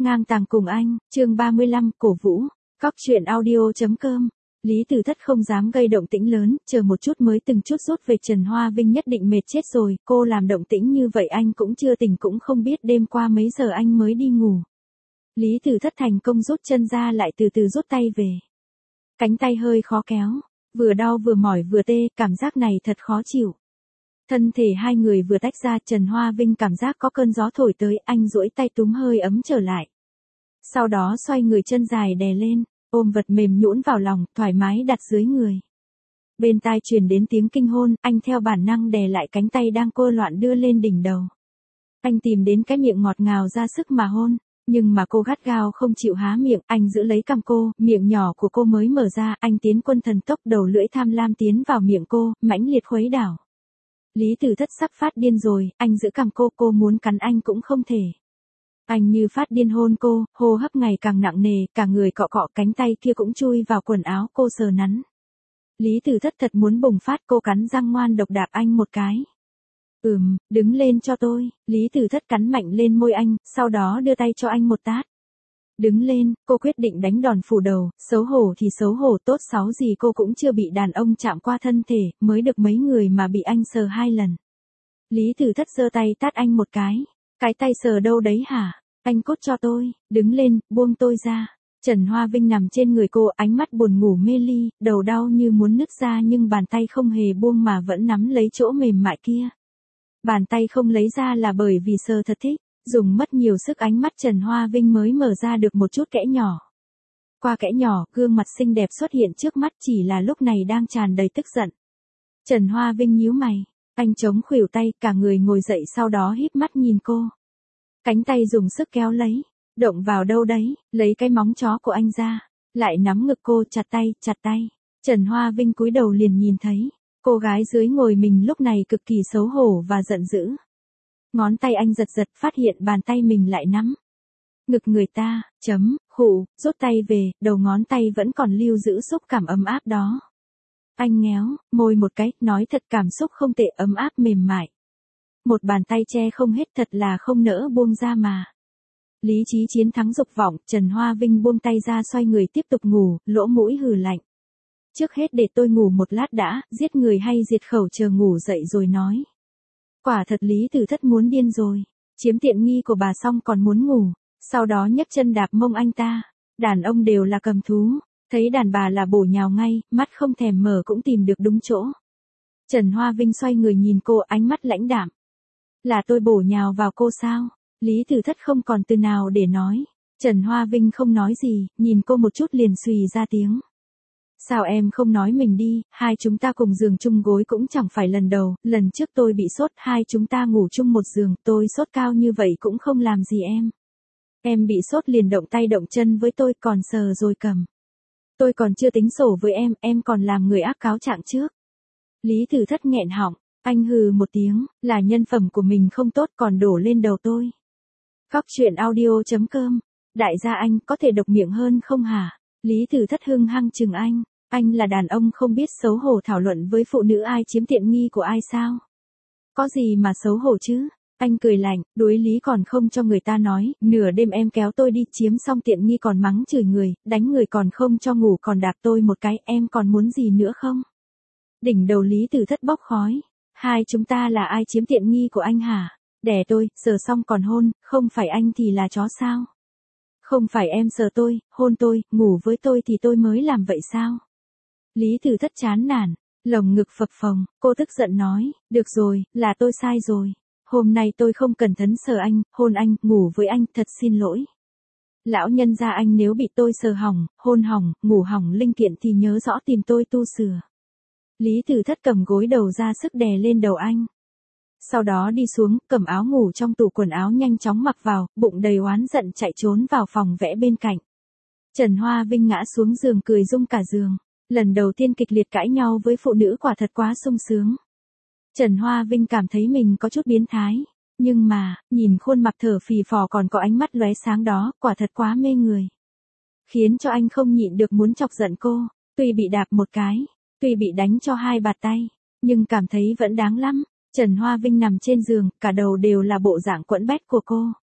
Ngang tàng cùng anh, chương 35, cổ vũ. Cóc truyện audio.com. Lý Tử Thất không dám gây động tĩnh lớn, chờ một chút mới từng chút rút về. Trần Hoa Vinh nhất định mệt chết rồi, cô làm động tĩnh như vậy anh cũng chưa tỉnh, cũng không biết đêm qua mấy giờ anh mới đi ngủ. Lý Tử Thất thành công rút chân ra, lại từ từ rút tay về. Cánh tay hơi khó kéo, vừa đau vừa mỏi vừa tê, cảm giác này thật khó chịu. Thân thể hai người vừa tách ra, Trần Hoa Vinh cảm giác có cơn gió thổi tới, anh duỗi tay túm hơi ấm trở lại. Sau đó xoay người, chân dài đè lên, ôm vật mềm nhũn vào lòng, thoải mái đặt dưới người. Bên tai truyền đến tiếng kinh hôn, anh theo bản năng đè lại cánh tay đang cô loạn đưa lên đỉnh đầu. Anh tìm đến cái miệng ngọt ngào ra sức mà hôn, nhưng mà cô gắt gao không chịu há miệng. Anh giữ lấy cằm cô, miệng nhỏ của cô mới mở ra, anh tiến quân thần tốc, đầu lưỡi tham lam tiến vào miệng cô, mãnh liệt khuấy đảo. Lý Tử Thất sắp phát điên rồi, anh giữ cằm cô muốn cắn anh cũng không thể. Anh như phát điên hôn cô, hô hấp ngày càng nặng nề, cả người cọ cọ, cánh tay kia cũng chui vào quần áo cô sờ nắn. Lý Tử Thất thật muốn bùng phát, cô cắn răng ngoan độc đạp anh một cái. Đứng lên cho tôi. Lý Tử Thất cắn mạnh lên môi anh, sau đó đưa tay cho anh một tát. Đứng lên, cô quyết định đánh đòn phủ đầu, xấu hổ thì xấu hổ, tốt xấu gì cô cũng chưa bị đàn ông chạm qua thân thể, mới được mấy người mà bị anh sờ 2 lần. Lý Tử Thất giơ tay tát anh một cái. Cái tay sờ đâu đấy hả? Anh cốt cho tôi, đứng lên, buông tôi ra. Trần Hoa Vinh nằm trên người cô, ánh mắt buồn ngủ mê ly, đầu đau như muốn nứt ra, nhưng bàn tay không hề buông mà vẫn nắm lấy chỗ mềm mại kia. Bàn tay không lấy ra là bởi vì sờ thật thích, dùng mất nhiều sức, ánh mắt Trần Hoa Vinh mới mở ra được một chút kẽ nhỏ. Qua kẽ nhỏ, gương mặt xinh đẹp xuất hiện trước mắt, chỉ là lúc này đang tràn đầy tức giận. Trần Hoa Vinh nhíu mày, anh chống khuỷu tay, cả người ngồi dậy, sau đó híp mắt nhìn cô. Cánh tay dùng sức kéo lấy, động vào đâu đấy, lấy cái móng chó của anh ra, lại nắm ngực cô, chặt tay. Trần Hoa Vinh cúi đầu liền nhìn thấy, cô gái dưới ngồi mình lúc này cực kỳ xấu hổ và giận dữ. Ngón tay anh giật, phát hiện bàn tay mình lại nắm ngực người ta, rút tay về, đầu ngón tay vẫn còn lưu giữ xúc cảm ấm áp đó. Anh nhéo môi một cái, nói thật cảm xúc không tệ, ấm áp mềm mại. Một bàn tay che không hết, thật là không nỡ buông ra mà. Lý trí chiến thắng dục vọng, Trần Hoa Vinh buông tay ra, xoay người tiếp tục ngủ, lỗ mũi hừ lạnh. Trước hết để tôi ngủ một lát đã, giết người hay diệt khẩu, chờ ngủ dậy rồi nói. Quả thật Lý Tử Thất muốn điên rồi, chiếm tiện nghi của bà xong còn muốn ngủ, sau đó nhấc chân đạp mông anh ta. Đàn ông đều là cầm thú, thấy đàn bà là bổ nhào ngay, mắt không thèm mở cũng tìm được đúng chỗ. Trần Hoa Vinh xoay người nhìn cô, ánh mắt lãnh đạm. Là tôi bổ nhào vào cô sao? Lý Tử Thất không còn từ nào để nói. Trần Hoa Vinh không nói gì, nhìn cô một chút liền xùy ra tiếng. Sao em không nói mình đi, hai chúng ta cùng giường chung gối cũng chẳng phải lần đầu, lần trước tôi bị sốt, hai chúng ta ngủ chung một giường, tôi sốt cao như vậy cũng không làm gì em. Em bị sốt liền động tay động chân với tôi, còn sờ rồi cầm. Tôi còn chưa tính sổ với em còn làm người ác cáo trạng trước. Lý Tử Thất nghẹn họng, anh hừ một tiếng, là nhân phẩm của mình không tốt còn đổ lên đầu tôi. Cóc truyện audio.com. Đại gia anh có thể độc miệng hơn không hả? Lý Tử Thất hung hăng chừng anh là đàn ông không biết xấu hổ thảo luận với phụ nữ ai chiếm tiện nghi của ai sao? Có gì mà xấu hổ chứ? Anh cười lạnh, đối lý còn không cho người ta nói, nửa đêm em kéo tôi đi, chiếm xong tiện nghi còn mắng chửi người, đánh người còn không cho ngủ, còn đạp tôi một cái, em còn muốn gì nữa không? Đỉnh đầu Lý Tử Thất bốc khói. Hai chúng ta là ai chiếm tiện nghi của anh hả? Đẻ tôi, sờ xong còn hôn, không phải anh thì là chó sao? Không phải em sờ tôi, hôn tôi, ngủ với tôi thì tôi mới làm vậy sao? Lý Tử Thất chán nản, lồng ngực phập phồng, cô tức giận nói, được rồi, là tôi sai rồi. Hôm nay tôi không cẩn thận sờ anh, hôn anh, ngủ với anh, thật xin lỗi. Lão nhân gia anh nếu bị tôi sờ hỏng, hôn hỏng, ngủ hỏng linh kiện thì nhớ rõ tìm tôi tu sửa. Lý Tử Thất cầm gối đầu ra sức đè lên đầu anh. Sau đó đi xuống, cầm áo ngủ trong tủ quần áo nhanh chóng mặc vào, bụng đầy oán giận chạy trốn vào phòng vẽ bên cạnh. Trần Hoa Vinh ngã xuống giường cười rung cả giường. Lần đầu tiên kịch liệt cãi nhau với phụ nữ quả thật quá sung sướng. Trần Hoa Vinh cảm thấy mình có chút biến thái. Nhưng mà, nhìn khuôn mặt thở phì phò còn có ánh mắt lóe sáng đó, quả thật quá mê người. Khiến cho anh không nhịn được muốn chọc giận cô. Tuy bị đạp một cái, tuy bị đánh cho 2 bạt tay, nhưng cảm thấy vẫn đáng lắm. Trần Hoa Vinh nằm trên giường, cả đầu đều là bộ dạng quẫn bách của cô.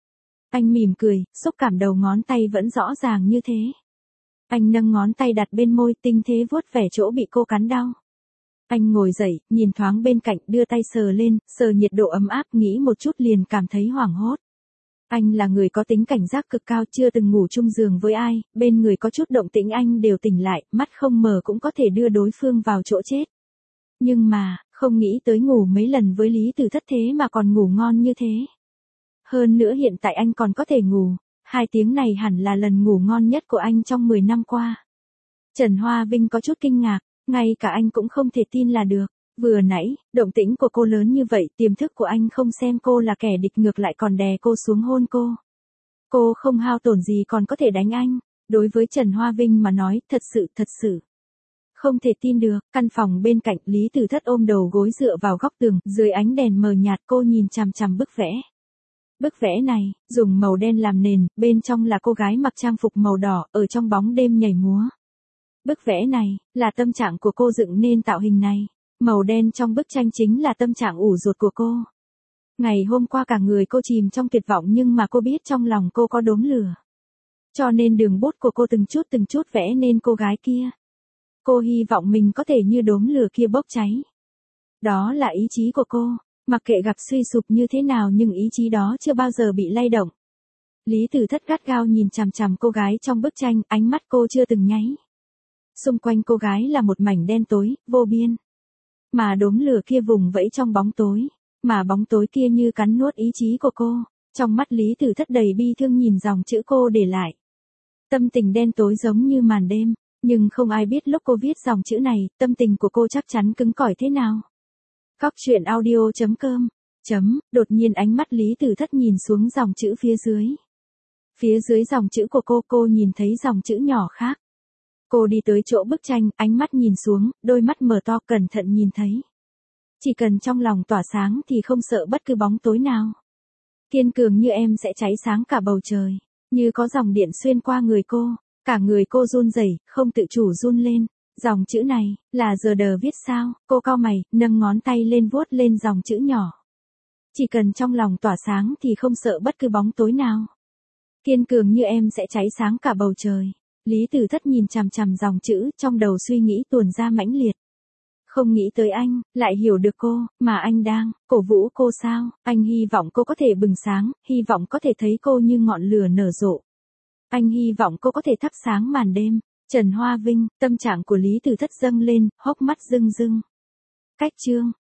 Anh mỉm cười, xúc cảm đầu ngón tay vẫn rõ ràng như thế. Anh nâng ngón tay đặt bên môi, tinh tế vuốt vẻ chỗ bị cô cắn đau. Anh ngồi dậy, nhìn thoáng bên cạnh, đưa tay sờ lên, sờ nhiệt độ ấm áp, nghĩ một chút liền cảm thấy hoảng hốt. Anh là người có tính cảnh giác cực cao, chưa từng ngủ chung giường với ai, bên người có chút động tĩnh anh đều tỉnh lại, mắt không mở cũng có thể đưa đối phương vào chỗ chết. Nhưng mà, không nghĩ tới ngủ mấy lần với Lý Tử Thất thế mà còn ngủ ngon như thế. Hơn nữa hiện tại anh còn có thể ngủ, 2 tiếng này hẳn là lần ngủ ngon nhất của anh trong 10 năm qua. Trần Hoa Vinh có chút kinh ngạc, ngay cả anh cũng không thể tin là được. Vừa nãy, động tĩnh của cô lớn như vậy, tiềm thức của anh không xem cô là kẻ địch ngược lại còn đè cô xuống hôn cô. Cô không hao tổn gì còn có thể đánh anh. Đối với Trần Hoa Vinh mà nói, thật sự. Không thể tin được, căn phòng bên cạnh Lý Tử Thất ôm đầu gối dựa vào góc tường, dưới ánh đèn mờ nhạt cô nhìn chằm chằm bức vẽ. Bức vẽ này, dùng màu đen làm nền, bên trong là cô gái mặc trang phục màu đỏ, ở trong bóng đêm nhảy múa. Bức vẽ này, là tâm trạng của cô dựng nên tạo hình này. Màu đen trong bức tranh chính là tâm trạng ủ rột của cô. Ngày hôm qua cả người cô chìm trong tuyệt vọng nhưng mà cô biết trong lòng cô có đốm lửa. Cho nên đường bút của cô từng chút vẽ nên cô gái kia. Cô hy vọng mình có thể như đốm lửa kia bốc cháy. Đó là ý chí của cô, mặc kệ gặp suy sụp như thế nào nhưng ý chí đó chưa bao giờ bị lay động. Lý Tử Thất gắt gao nhìn chằm chằm cô gái trong bức tranh, ánh mắt cô chưa từng nháy. Xung quanh cô gái là một mảnh đen tối, vô biên. Mà đốm lửa kia vùng vẫy trong bóng tối, mà bóng tối kia như cắn nuốt ý chí của cô. Trong mắt Lý Tử Thất đầy bi thương nhìn dòng chữ cô để lại. Tâm tình đen tối giống như màn đêm, nhưng không ai biết lúc cô viết dòng chữ này, tâm tình của cô chắc chắn cứng cỏi thế nào. Góc truyện audio.com. Đột nhiên ánh mắt Lý Tử Thất nhìn xuống dòng chữ phía dưới. Phía dưới dòng chữ của cô nhìn thấy dòng chữ nhỏ khác. Cô đi tới chỗ bức tranh, ánh mắt nhìn xuống, đôi mắt mở to cẩn thận nhìn thấy. Chỉ cần trong lòng tỏa sáng thì không sợ bất cứ bóng tối nào. Kiên cường như em sẽ cháy sáng cả bầu trời. Như có dòng điện xuyên qua người cô, cả người cô run rẩy, không tự chủ run lên. Dòng chữ này, là giờ đờ viết sao? Cô cau mày, nâng ngón tay lên vuốt lên dòng chữ nhỏ. Chỉ cần trong lòng tỏa sáng thì không sợ bất cứ bóng tối nào. Kiên cường như em sẽ cháy sáng cả bầu trời. Lý Tử Thất nhìn chằm chằm dòng chữ, trong đầu suy nghĩ tuôn ra mãnh liệt. Không nghĩ tới anh, lại hiểu được cô, mà anh đang cổ vũ cô sao? Anh hy vọng cô có thể bừng sáng, hy vọng có thể thấy cô như ngọn lửa nở rộ. Anh hy vọng cô có thể thắp sáng màn đêm. Trần Hoa Vinh, tâm trạng của Lý Tử Thất dâng lên, hốc mắt rưng rưng. Cách chương